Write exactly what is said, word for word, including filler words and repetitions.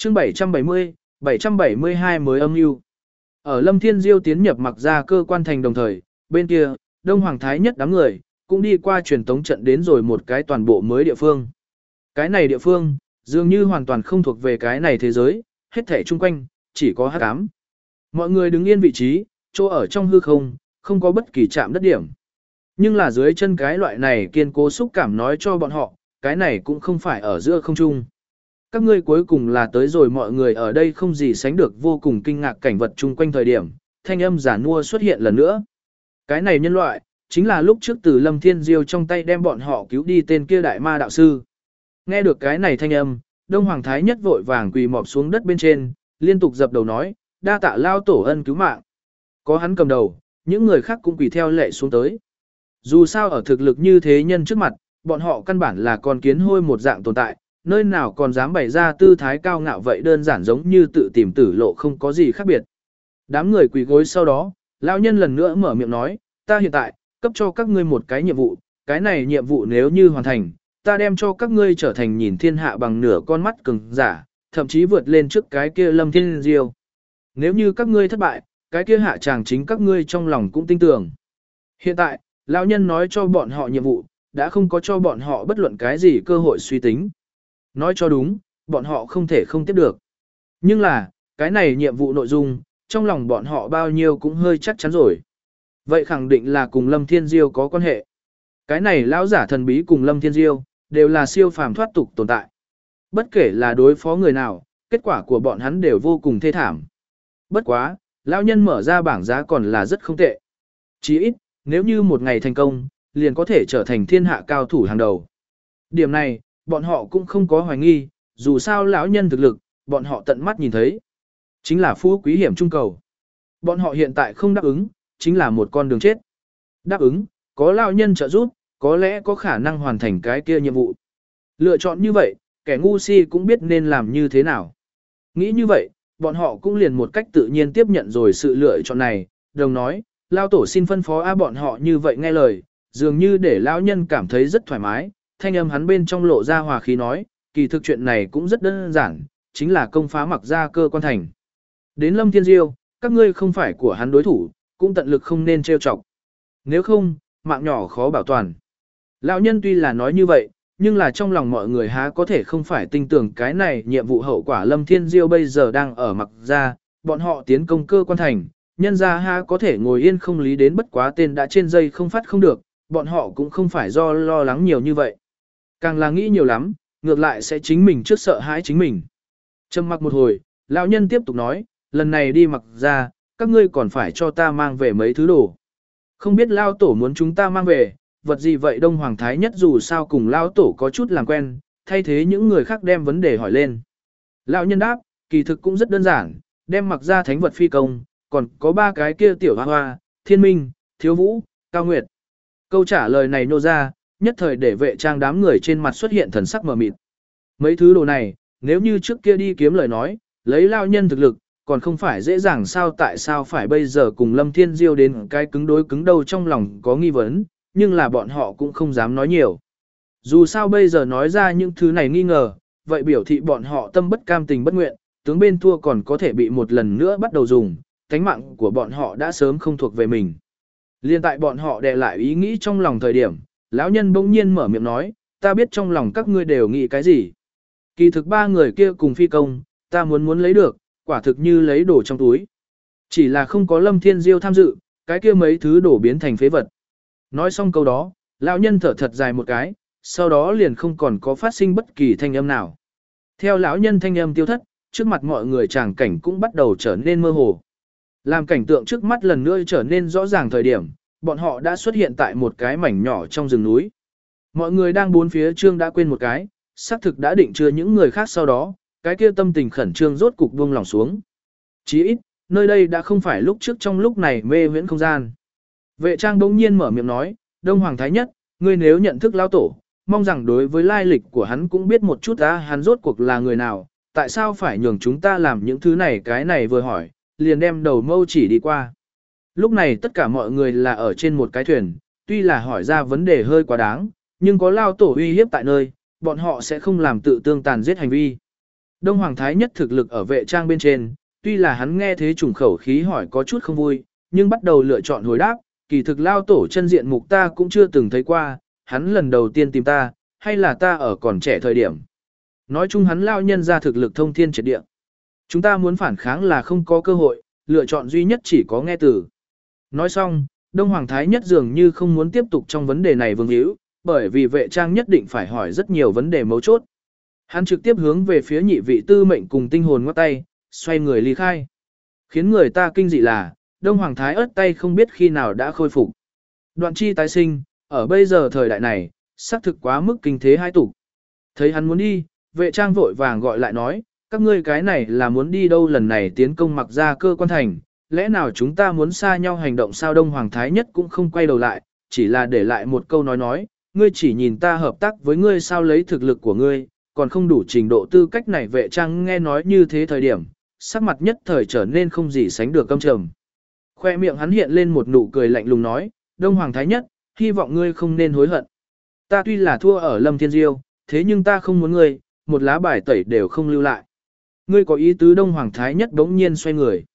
chương bảy trăm bảy mươi, bảy trăm bảy mươi hai mới âm mưu. Ở Lâm Thiên Diêu tiến nhập mặc ra cơ quan thành đồng thời, bên kia, Đông Hoàng Thái nhất đám người, cũng đi qua truyền tống trận đến rồi một cái toàn bộ mới địa phương. Cái này địa phương, dường như hoàn toàn không thuộc về cái này thế giới, hết thảy chung quanh, chỉ có hắc ám. Mọi người đứng yên vị trí, chỗ ở trong hư không, không có bất kỳ chạm đất điểm. Nhưng là dưới chân cái loại này kiên cố xúc cảm nói cho bọn họ, cái này cũng không phải ở giữa không trung. Các ngươi cuối cùng là tới rồi, mọi người ở đây không gì sánh được vô cùng kinh ngạc cảnh vật chung quanh thời điểm, thanh âm giả nua xuất hiện lần nữa. Cái này nhân loại, chính là lúc trước từ Lâm Thiên Diêu trong tay đem bọn họ cứu đi tên kia đại ma đạo sư. Nghe được cái này thanh âm, Đông Hoàng Thái nhất vội vàng quỳ mọp xuống đất bên trên, liên tục dập đầu nói, đa tạ lao tổ ân cứu mạng. Có hắn cầm đầu, những người khác cũng quỳ theo lệ xuống tới. Dù sao ở thực lực như thế nhân trước mặt, bọn họ căn bản là con kiến hôi một dạng tồn tại, nơi nào còn dám bày ra tư thái cao ngạo vậy, đơn giản giống như tự tìm tử lộ, không có gì khác biệt. Đám người quỳ gối sau đó, lão nhân lần nữa mở miệng nói, ta hiện tại, cấp cho các ngươi một cái nhiệm vụ, cái này nhiệm vụ nếu như hoàn thành, ta đem cho các ngươi trở thành nhìn thiên hạ bằng nửa con mắt cường giả, thậm chí vượt lên trước cái kia Lâm Thiên Diêu. Nếu như các ngươi thất bại, cái kia hạ chàng chính các ngươi trong lòng cũng tin tưởng. Hiện tại, lão nhân nói cho bọn họ nhiệm vụ, đã không có cho bọn họ bất luận cái gì cơ hội suy tính. Nói cho đúng, bọn họ không thể không tiếp được. Nhưng là, cái này nhiệm vụ nội dung, trong lòng bọn họ bao nhiêu cũng hơi chắc chắn rồi. Vậy khẳng định là cùng Lâm Thiên Diêu có quan hệ. Cái này lão giả thần bí cùng Lâm Thiên Diêu, đều là siêu phàm thoát tục tồn tại. Bất kể là đối phó người nào, kết quả của bọn hắn đều vô cùng thê thảm. Bất quá, lão nhân mở ra bảng giá còn là rất không tệ. Chỉ ít, nếu như một ngày thành công, liền có thể trở thành thiên hạ cao thủ hàng đầu. Điểm này, bọn họ cũng không có hoài nghi, dù sao lão nhân thực lực, bọn họ tận mắt nhìn thấy. Chính là phú quý hiểm trung cầu. Bọn họ hiện tại không đáp ứng, chính là một con đường chết. Đáp ứng, có lão nhân trợ giúp, có lẽ có khả năng hoàn thành cái kia nhiệm vụ. Lựa chọn như vậy, kẻ ngu si cũng biết nên làm như thế nào. Nghĩ như vậy, bọn họ cũng liền một cách tự nhiên tiếp nhận rồi sự lựa chọn này, đồng nói, lao tổ xin phân phó a bọn họ như vậy nghe lời, dường như để lão nhân cảm thấy rất thoải mái, thanh âm hắn bên trong lộ ra hòa khí nói, kỳ thực chuyện này cũng rất đơn giản, chính là công phá mặc ra cơ quan thành. Đến Lâm Thiên Diêu, các ngươi không phải của hắn đối thủ, cũng tận lực không nên trêu chọc. Nếu không, mạng nhỏ khó bảo toàn. Lão nhân tuy là nói như vậy, nhưng là trong lòng mọi người há có thể không phải tin tưởng cái này nhiệm vụ hậu quả. Lâm Thiên Diêu bây giờ đang ở mặc ra, bọn họ tiến công cơ quan thành, nhân ra há có thể ngồi yên không lý đến, bất quá tên đã trên dây không phát không được, bọn họ cũng không phải do lo lắng nhiều như vậy. Càng là nghĩ nhiều lắm, ngược lại sẽ chính mình trước sợ hãi chính mình. Trầm mặc một hồi, lão nhân tiếp tục nói, lần này đi mặc ra, các ngươi còn phải cho ta mang về mấy thứ đồ. Không biết lao tổ muốn chúng ta mang về, vật gì vậy? Đông Hoàng Thái nhất dù sao cùng lao tổ có chút làm quen, thay thế những người khác đem vấn đề hỏi lên. Lão nhân đáp, kỳ thực cũng rất đơn giản, đem mặc ra thánh vật phi công, còn có ba cái kia tiểu hoa hoa, thiên minh, thiếu vũ, cao nguyệt. Câu trả lời này nô ra, nhất thời để vệ trang đám người trên mặt xuất hiện thần sắc mờ mịt. Mấy thứ đồ này, nếu như trước kia đi kiếm lời nói, lấy lao nhân thực lực, còn không phải dễ dàng sao, tại sao phải bây giờ cùng Lâm Thiên Diêu đến cái cứng đối cứng đâu, trong lòng có nghi vấn, nhưng là bọn họ cũng không dám nói nhiều. Dù sao bây giờ nói ra những thứ này nghi ngờ, vậy biểu thị bọn họ tâm bất cam tình bất nguyện, tướng bên thua còn có thể bị một lần nữa bắt đầu dùng, tánh mạng của bọn họ đã sớm không thuộc về mình. Liên tại bọn họ đè lại ý nghĩ trong lòng thời điểm, lão nhân bỗng nhiên mở miệng nói, ta biết trong lòng các ngươi đều nghĩ cái gì. Kỳ thực ba người kia cùng phi công, ta muốn muốn lấy được, quả thực như lấy đồ trong túi. Chỉ là không có Lâm Thiên Diêu tham dự, cái kia mấy thứ đổ biến thành phế vật. Nói xong câu đó, lão nhân thở thật dài một cái, sau đó liền không còn có phát sinh bất kỳ thanh âm nào. Theo lão nhân thanh âm tiêu thất, trước mặt mọi người tràng cảnh cũng bắt đầu trở nên mơ hồ. Làm cảnh tượng trước mắt lần nữa trở nên rõ ràng thời điểm, bọn họ đã xuất hiện tại một cái mảnh nhỏ trong rừng núi. Mọi người đang bốn phía trương đã quên một cái, xác thực đã định chưa những người khác, sau đó, cái kia tâm tình khẩn trương rốt cục buông lòng xuống. Chí ít, nơi đây đã không phải lúc trước trong lúc này mê huyễn không gian. Vệ trang bỗng nhiên mở miệng nói, Đông Hoàng Thái nhất, ngươi nếu nhận thức lão tổ, mong rằng đối với lai lịch của hắn cũng biết một chút á, hắn rốt cuộc là người nào, tại sao phải nhường chúng ta làm những thứ này. Cái này vừa hỏi, liền đem đầu mâu chỉ đi qua. Lúc này tất cả mọi người là ở trên một cái thuyền, tuy là hỏi ra vấn đề hơi quá đáng, nhưng có lao tổ uy hiếp tại nơi, bọn họ sẽ không làm tự tương tàn giết hành vi. Đông Hoàng Thái Nhất thực lực ở vệ trang bên trên, tuy là hắn nghe thế trùng khẩu khí hỏi có chút không vui, nhưng bắt đầu lựa chọn hồi đáp, kỳ thực lao tổ chân diện mục ta cũng chưa từng thấy qua, hắn lần đầu tiên tìm ta, hay là ta ở còn trẻ thời điểm. Nói chung hắn lao nhân ra thực lực thông thiên triệt địa. Chúng ta muốn phản kháng là không có cơ hội, lựa chọn duy nhất chỉ có nghe từ. Nói xong, Đông Hoàng Thái Nhất dường như không muốn tiếp tục trong vấn đề này vương hữu, bởi vì vệ trang nhất định phải hỏi rất nhiều vấn đề mấu chốt. Hắn trực tiếp hướng về phía nhị vị tư mệnh cùng tinh hồn ngoắc tay, xoay người ly khai. Khiến người ta kinh dị là, Đông Hoàng Thái ớt tay không biết khi nào đã khôi phục. Đoạn chi tái sinh, ở bây giờ thời đại này, xác thực quá mức kinh thế hai tục. Thấy hắn muốn đi, vệ trang vội vàng gọi lại nói, các ngươi cái này là muốn đi đâu lần này tiến công mặc ra cơ quan thành, lẽ nào chúng ta muốn xa nhau hành động sao? Đông Hoàng Thái Nhất cũng không quay đầu lại, chỉ là để lại một câu nói nói, ngươi chỉ nhìn ta hợp tác với ngươi sao lấy thực lực của ngươi, còn không đủ trình độ tư cách này. Vệ trang nghe nói như thế thời điểm, sắc mặt nhất thời trở nên không gì sánh được căm trầm. Khoe miệng hắn hiện lên một nụ cười lạnh lùng nói, Đông Hoàng Thái Nhất, hy vọng ngươi không nên hối hận. Ta tuy là thua ở Lâm Thiên Diêu, thế nhưng ta không muốn ngươi, một lá bài tẩy đều không lưu lại. Ngươi có ý tứ? Đông Hoàng Thái Nhất bỗng nhiên xoay người.